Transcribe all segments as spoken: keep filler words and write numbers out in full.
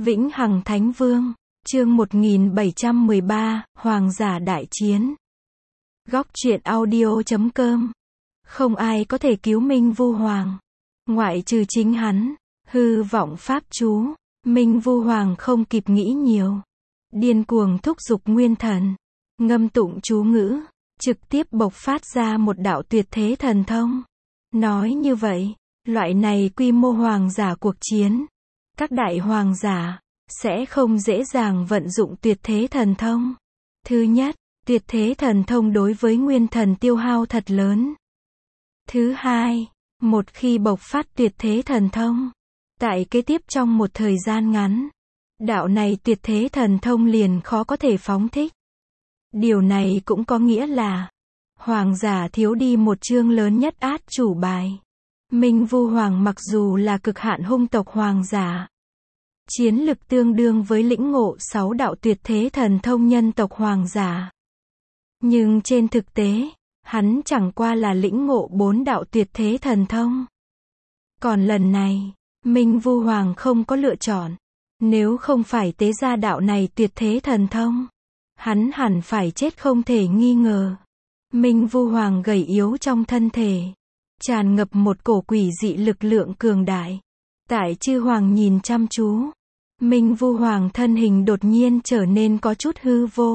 Vĩnh Hằng Thánh Vương, chương một nghìn bảy trăm mười ba, Hoàng giả đại chiến. Góc truyện audio chấm com. Không ai có thể cứu Minh Vu Hoàng, ngoại trừ chính hắn. Hư vọng pháp chú. Minh Vu Hoàng không kịp nghĩ nhiều, điên cuồng thúc giục nguyên thần, ngâm tụng chú ngữ, trực tiếp bộc phát ra một đạo tuyệt thế thần thông. Nói như vậy, loại này quy mô hoàng giả cuộc chiến, các đại hoàng giả sẽ không dễ dàng vận dụng tuyệt thế thần thông. Thứ nhất, tuyệt thế thần thông đối với nguyên thần tiêu hao thật lớn. Thứ hai, một khi bộc phát tuyệt thế thần thông, tại kế tiếp trong một thời gian ngắn, đạo này tuyệt thế thần thông liền khó có thể phóng thích. Điều này cũng có nghĩa là, hoàng giả thiếu đi một chương lớn nhất át chủ bài. Minh Vu Hoàng mặc dù là cực hạn hung tộc hoàng giả, chiến lực tương đương với lĩnh ngộ sáu đạo tuyệt thế thần thông nhân tộc hoàng giả. Nhưng trên thực tế, hắn chẳng qua là lĩnh ngộ bốn đạo tuyệt thế thần thông. Còn lần này, Minh Vu Hoàng không có lựa chọn. Nếu không phải tế ra đạo này tuyệt thế thần thông, hắn hẳn phải chết không thể nghi ngờ. Minh Vu Hoàng gầy yếu trong thân thể, tràn ngập một cổ quỷ dị lực lượng cường đại. Tại chư hoàng nhìn chăm chú, Minh Vu Hoàng thân hình đột nhiên trở nên có chút hư vô.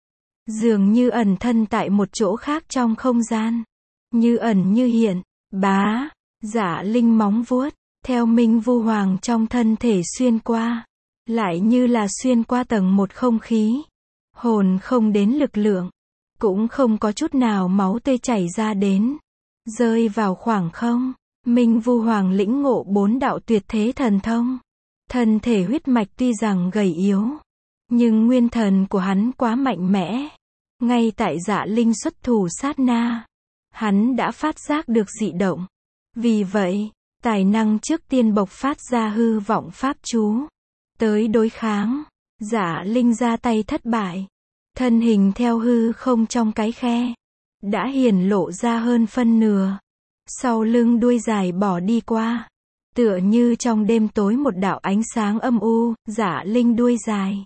Dường như ẩn thân tại một chỗ khác trong không gian. Như ẩn như hiện, bá, giả linh móng vuốt, theo Minh Vu Hoàng trong thân thể xuyên qua. Lại như là xuyên qua tầng một không khí. Hồn không đến lực lượng, cũng không có chút nào máu tươi chảy ra đến. Rơi vào khoảng không, Minh Vu Hoàng lĩnh ngộ bốn đạo tuyệt thế thần thông. Thân thể huyết mạch tuy rằng gầy yếu, nhưng nguyên thần của hắn quá mạnh mẽ. Ngay tại dạ linh xuất thủ sát na, hắn đã phát giác được dị động. Vì vậy, tài năng trước tiên bộc phát ra hư vọng pháp chú. Tới đối kháng, dạ linh ra tay thất bại. Thân hình theo hư không trong cái khe, đã hiển lộ ra hơn phân nửa. Sau lưng đuôi dài bỏ đi qua. Tựa như trong đêm tối một đạo ánh sáng âm u, dạ linh đuôi dài.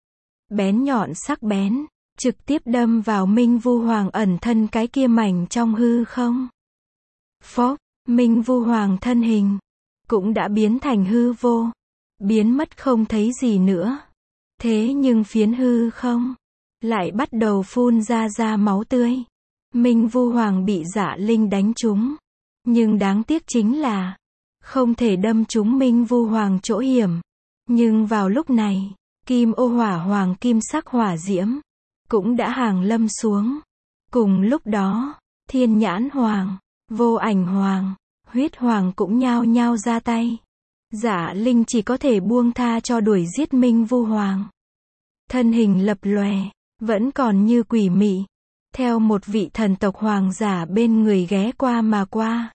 Bén nhọn sắc bén, trực tiếp đâm vào Minh Vu Hoàng ẩn thân cái kia mảnh trong hư không. Phốc, Minh Vu Hoàng thân hình cũng đã biến thành hư vô, biến mất không thấy gì nữa. Thế nhưng phiến hư không lại bắt đầu phun ra ra máu tươi. Minh Vu Hoàng bị dạ linh đánh trúng, nhưng đáng tiếc chính là không thể đâm trúng Minh Vu Hoàng chỗ hiểm. Nhưng vào lúc này, kim ô hỏa hoàng kim sắc hỏa diễm cũng đã hàng lâm xuống. Cùng lúc đó, thiên nhãn hoàng, vô ảnh hoàng, huyết hoàng cũng nhao nhao ra tay. Dạ linh chỉ có thể buông tha cho đuổi giết Minh Vu Hoàng. Thân hình lập lòe, vẫn còn như quỷ mị, theo một vị thần tộc hoàng giả bên người ghé qua mà qua.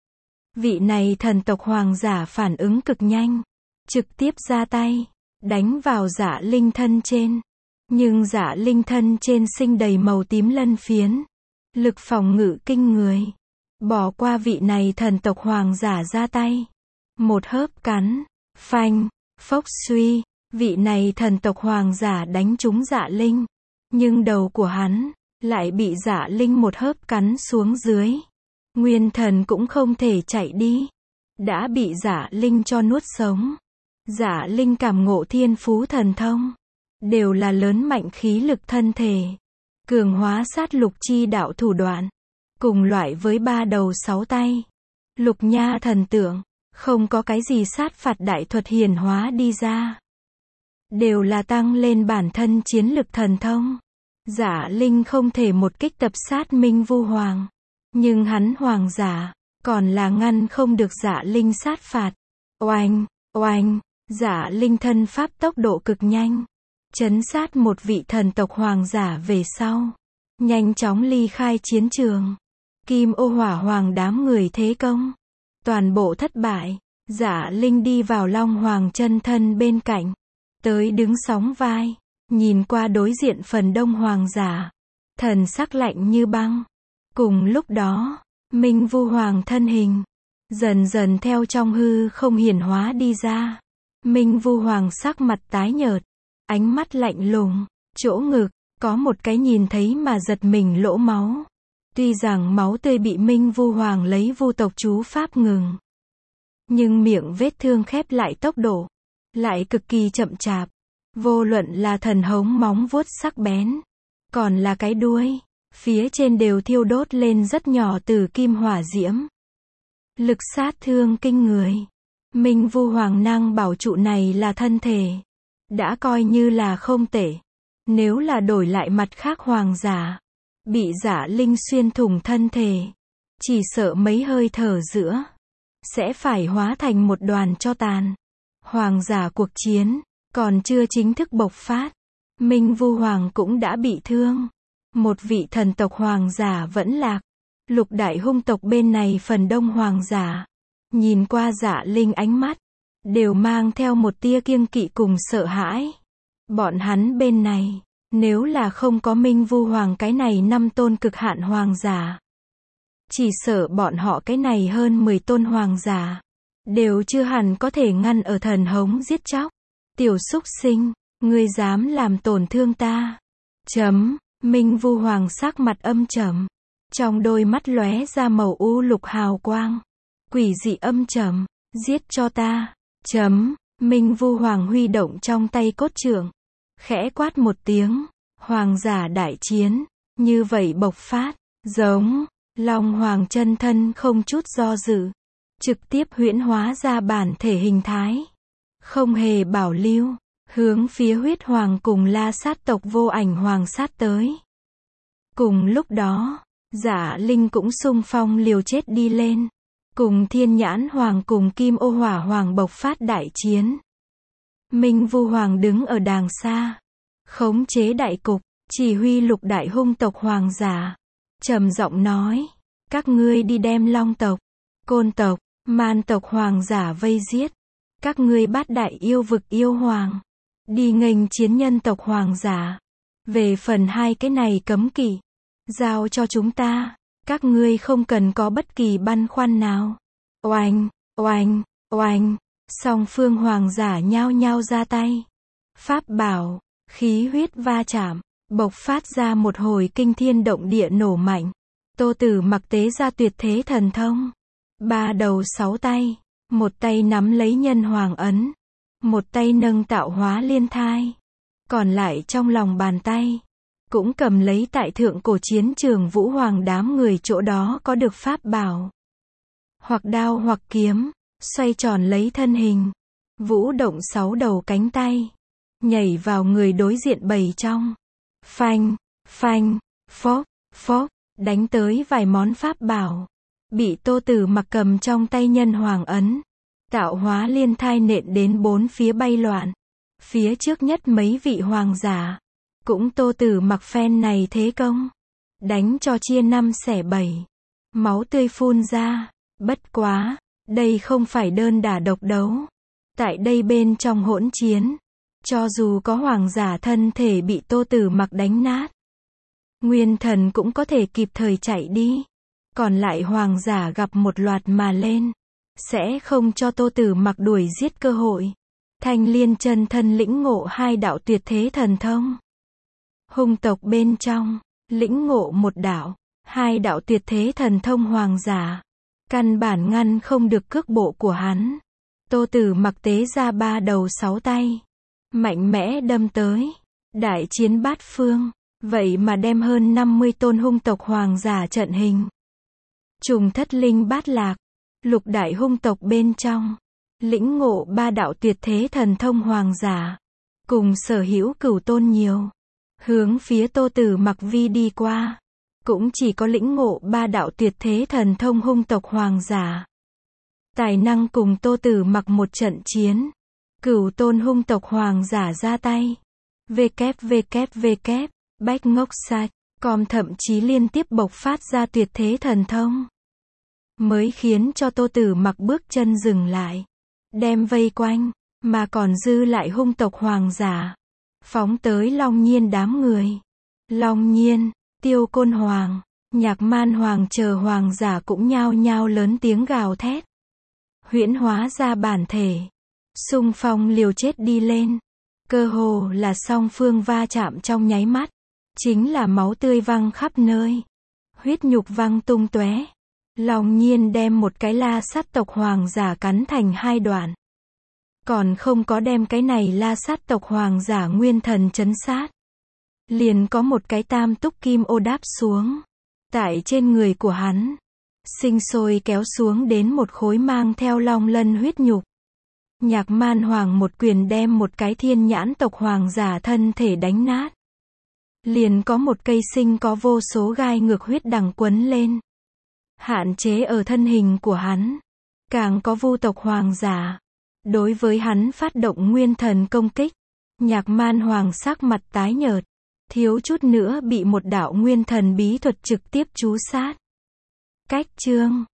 Vị này thần tộc hoàng giả phản ứng cực nhanh, trực tiếp ra tay, đánh vào dạ linh thân trên. Nhưng dạ linh thân trên sinh đầy màu tím lân phiến, lực phòng ngự kinh người. Bỏ qua vị này thần tộc hoàng giả ra tay, một hớp cắn, phanh, phốc suy, vị này thần tộc hoàng giả đánh trúng dạ linh. Nhưng đầu của hắn lại bị dạ linh một hớp cắn xuống dưới. Nguyên thần cũng không thể chạy đi, đã bị dạ linh cho nuốt sống. Dạ linh cảm ngộ thiên phú thần thông, đều là lớn mạnh khí lực thân thể, cường hóa sát lục chi đạo thủ đoạn, cùng loại với ba đầu sáu tay. Lục nha thần tượng, không có cái gì sát phạt đại thuật hiển hóa đi ra. Đều là tăng lên bản thân chiến lực thần thông. Dạ linh không thể một kích tập sát Minh Vu Hoàng. Nhưng hắn hoàng giả, còn là ngăn không được dạ linh sát phạt. Oanh, oanh, dạ linh thân pháp tốc độ cực nhanh. Chấn sát một vị thần tộc hoàng giả về sau. Nhanh chóng ly khai chiến trường. Kim ô hỏa hoàng đám người thế công. Toàn bộ thất bại. Dạ linh đi vào Long Hoàng chân thân bên cạnh. Tới đứng sóng vai. Nhìn qua đối diện phần đông hoàng giả. Thần sắc lạnh như băng. Cùng lúc đó, Minh Vu Hoàng thân hình dần dần theo trong hư không hiển hóa đi ra. Minh Vu Hoàng sắc mặt tái nhợt, ánh mắt lạnh lùng, chỗ ngực, có một cái nhìn thấy mà giật mình lỗ máu. Tuy rằng máu tươi bị Minh Vu Hoàng lấy vu tộc chú pháp ngừng, nhưng miệng vết thương khép lại tốc độ lại cực kỳ chậm chạp. Vô luận là thần hống móng vuốt sắc bén, còn là cái đuôi, phía trên đều thiêu đốt lên rất nhỏ từ kim hỏa diễm. Lực sát thương kinh người. Minh Vu Hoàng năng bảo trụ này là thân thể, đã coi như là không tệ. Nếu là đổi lại mặt khác hoàng giả, bị Dạ Linh xuyên thủng thân thể, chỉ sợ mấy hơi thở giữa, sẽ phải hóa thành một đoàn tro tàn. Hoàng giả cuộc chiến, còn chưa chính thức bộc phát, Minh Vu Hoàng cũng đã bị thương. Một vị thần tộc hoàng giả vẫn lạc. Lục đại hung tộc bên này phần đông hoàng giả, nhìn qua Dạ Linh ánh mắt, đều mang theo một tia kiêng kỵ cùng sợ hãi. Bọn hắn bên này, nếu là không có Minh Vu Hoàng cái này năm tôn cực hạn hoàng giả, chỉ sợ bọn họ cái này hơn mười tôn hoàng giả, đều chưa hẳn có thể ngăn ở thần hống giết chóc. Tiểu súc sinh, ngươi dám làm tổn thương ta. Chấm, Minh Vu Hoàng sắc mặt âm trầm, trong đôi mắt lóe ra màu u lục hào quang, quỷ dị âm trầm, giết cho ta. Chấm, Minh Vu Hoàng huy động trong tay cốt trượng, khẽ quát một tiếng, hoàng giả đại chiến, như vậy bộc phát, giống, Long Hoàng chân thân không chút do dự, trực tiếp huyễn hóa ra bản thể hình thái, không hề bảo lưu, hướng phía huyết hoàng cùng La Sát tộc vô ảnh hoàng sát tới. Cùng lúc đó, Dạ Linh cũng xung phong liều chết đi lên, cùng Thiên Nhãn Hoàng cùng Kim Ô Hỏa Hoàng bộc phát đại chiến. Minh Vu Hoàng đứng ở đàng xa, khống chế đại cục, chỉ huy lục đại hung tộc hoàng giả, trầm giọng nói, các ngươi đi đem Long tộc, Côn tộc, Man tộc hoàng giả vây giết, các ngươi bát đại yêu vực yêu hoàng, đi nghênh chiến nhân tộc hoàng giả. Về phần hai cái này cấm kỵ, giao cho chúng ta, các ngươi không cần có bất kỳ băn khoăn nào. Oanh, oanh, oanh, song phương hoàng giả nhao nhao ra tay. Pháp bảo, khí huyết va chạm, bộc phát ra một hồi kinh thiên động địa nổ mạnh. Tô Tử Mặc tế ra tuyệt thế thần thông, ba đầu sáu tay, một tay nắm lấy nhân hoàng ấn, một tay nâng tạo hóa liên thai, còn lại trong lòng bàn tay cũng cầm lấy tại thượng cổ chiến trường vũ hoàng đám người chỗ đó có được pháp bảo, hoặc đao hoặc kiếm, xoay tròn lấy thân hình, vũ động sáu đầu cánh tay, nhảy vào người đối diện bầy trong. Phanh, phanh, phốc, phốc, đánh tới vài món pháp bảo, bị Tô Tử Mặc cầm trong tay nhân hoàng ấn, tạo hóa liên thai nện đến bốn phía bay loạn. Phía trước nhất mấy vị hoàng giả, cũng Tô Tử Mặc phen này thế công, đánh cho chia năm xẻ bảy, máu tươi phun ra. Bất quá, đây không phải đơn đả độc đấu. Tại đây bên trong hỗn chiến, cho dù có hoàng giả thân thể bị Tô Tử Mặc đánh nát, nguyên thần cũng có thể kịp thời chạy đi. Còn lại hoàng giả gặp một loạt mà lên, sẽ không cho Tô Tử Mặc đuổi giết cơ hội. Thanh Liên chân thân lĩnh ngộ hai đạo tuyệt thế thần thông. Hung tộc bên trong, lĩnh ngộ một đạo, hai đạo tuyệt thế thần thông hoàng giả, căn bản ngăn không được cước bộ của hắn. Tô Tử Mặc tế ra ba đầu sáu tay, mạnh mẽ đâm tới, đại chiến bát phương, vậy mà đem hơn năm mươi tôn hung tộc hoàng giả trận hình. Trùng thất linh bát lạc, lục đại hung tộc bên trong, lĩnh ngộ ba đạo tuyệt thế thần thông hoàng giả, cùng sở hữu cửu tôn nhiều, hướng phía Tô Tử Mặc vi đi qua, cũng chỉ có lĩnh ngộ ba đạo tuyệt thế thần thông hung tộc hoàng giả, tài năng cùng Tô Tử Mặc một trận chiến. Cửu tôn hung tộc hoàng giả ra tay, www bách ngốc sạch com thậm chí liên tiếp bộc phát ra tuyệt thế thần thông, mới khiến cho Tô Tử Mặc bước chân dừng lại, đem vây quanh, mà còn dư lại hung tộc hoàng giả, phóng tới Long Nhiên đám người. Long Nhiên, Tiêu Côn Hoàng, Nhạc Man Hoàng chờ hoàng giả cũng nhao nhao lớn tiếng gào thét, huyễn hóa ra bản thể, xung phong liều chết đi lên. Cơ hồ là song phương va chạm trong nháy mắt. Chính là máu tươi văng khắp nơi. Huyết nhục văng tung tóe. Long Nhiên đem một cái la sát tộc hoàng giả cắn thành hai đoạn. Còn không có đem cái này la sát tộc hoàng giả nguyên thần chấn sát. Liền có một cái tam túc kim ô đáp xuống. Tại trên người của hắn. Sinh sôi kéo xuống đến một khối mang theo long lân huyết nhục. Nhạc Man Hoàng một quyền đem một cái thiên nhãn tộc hoàng giả thân thể đánh nát. Liền có một cây sinh có vô số gai ngược huyết đằng quấn lên. Hạn chế ở thân hình của hắn. Càng có vu tộc hoàng giả. Đối với hắn phát động nguyên thần công kích. Nhạc Man Hoàng sắc mặt tái nhợt. Thiếu chút nữa bị một đạo nguyên thần bí thuật trực tiếp trú sát. Cách chương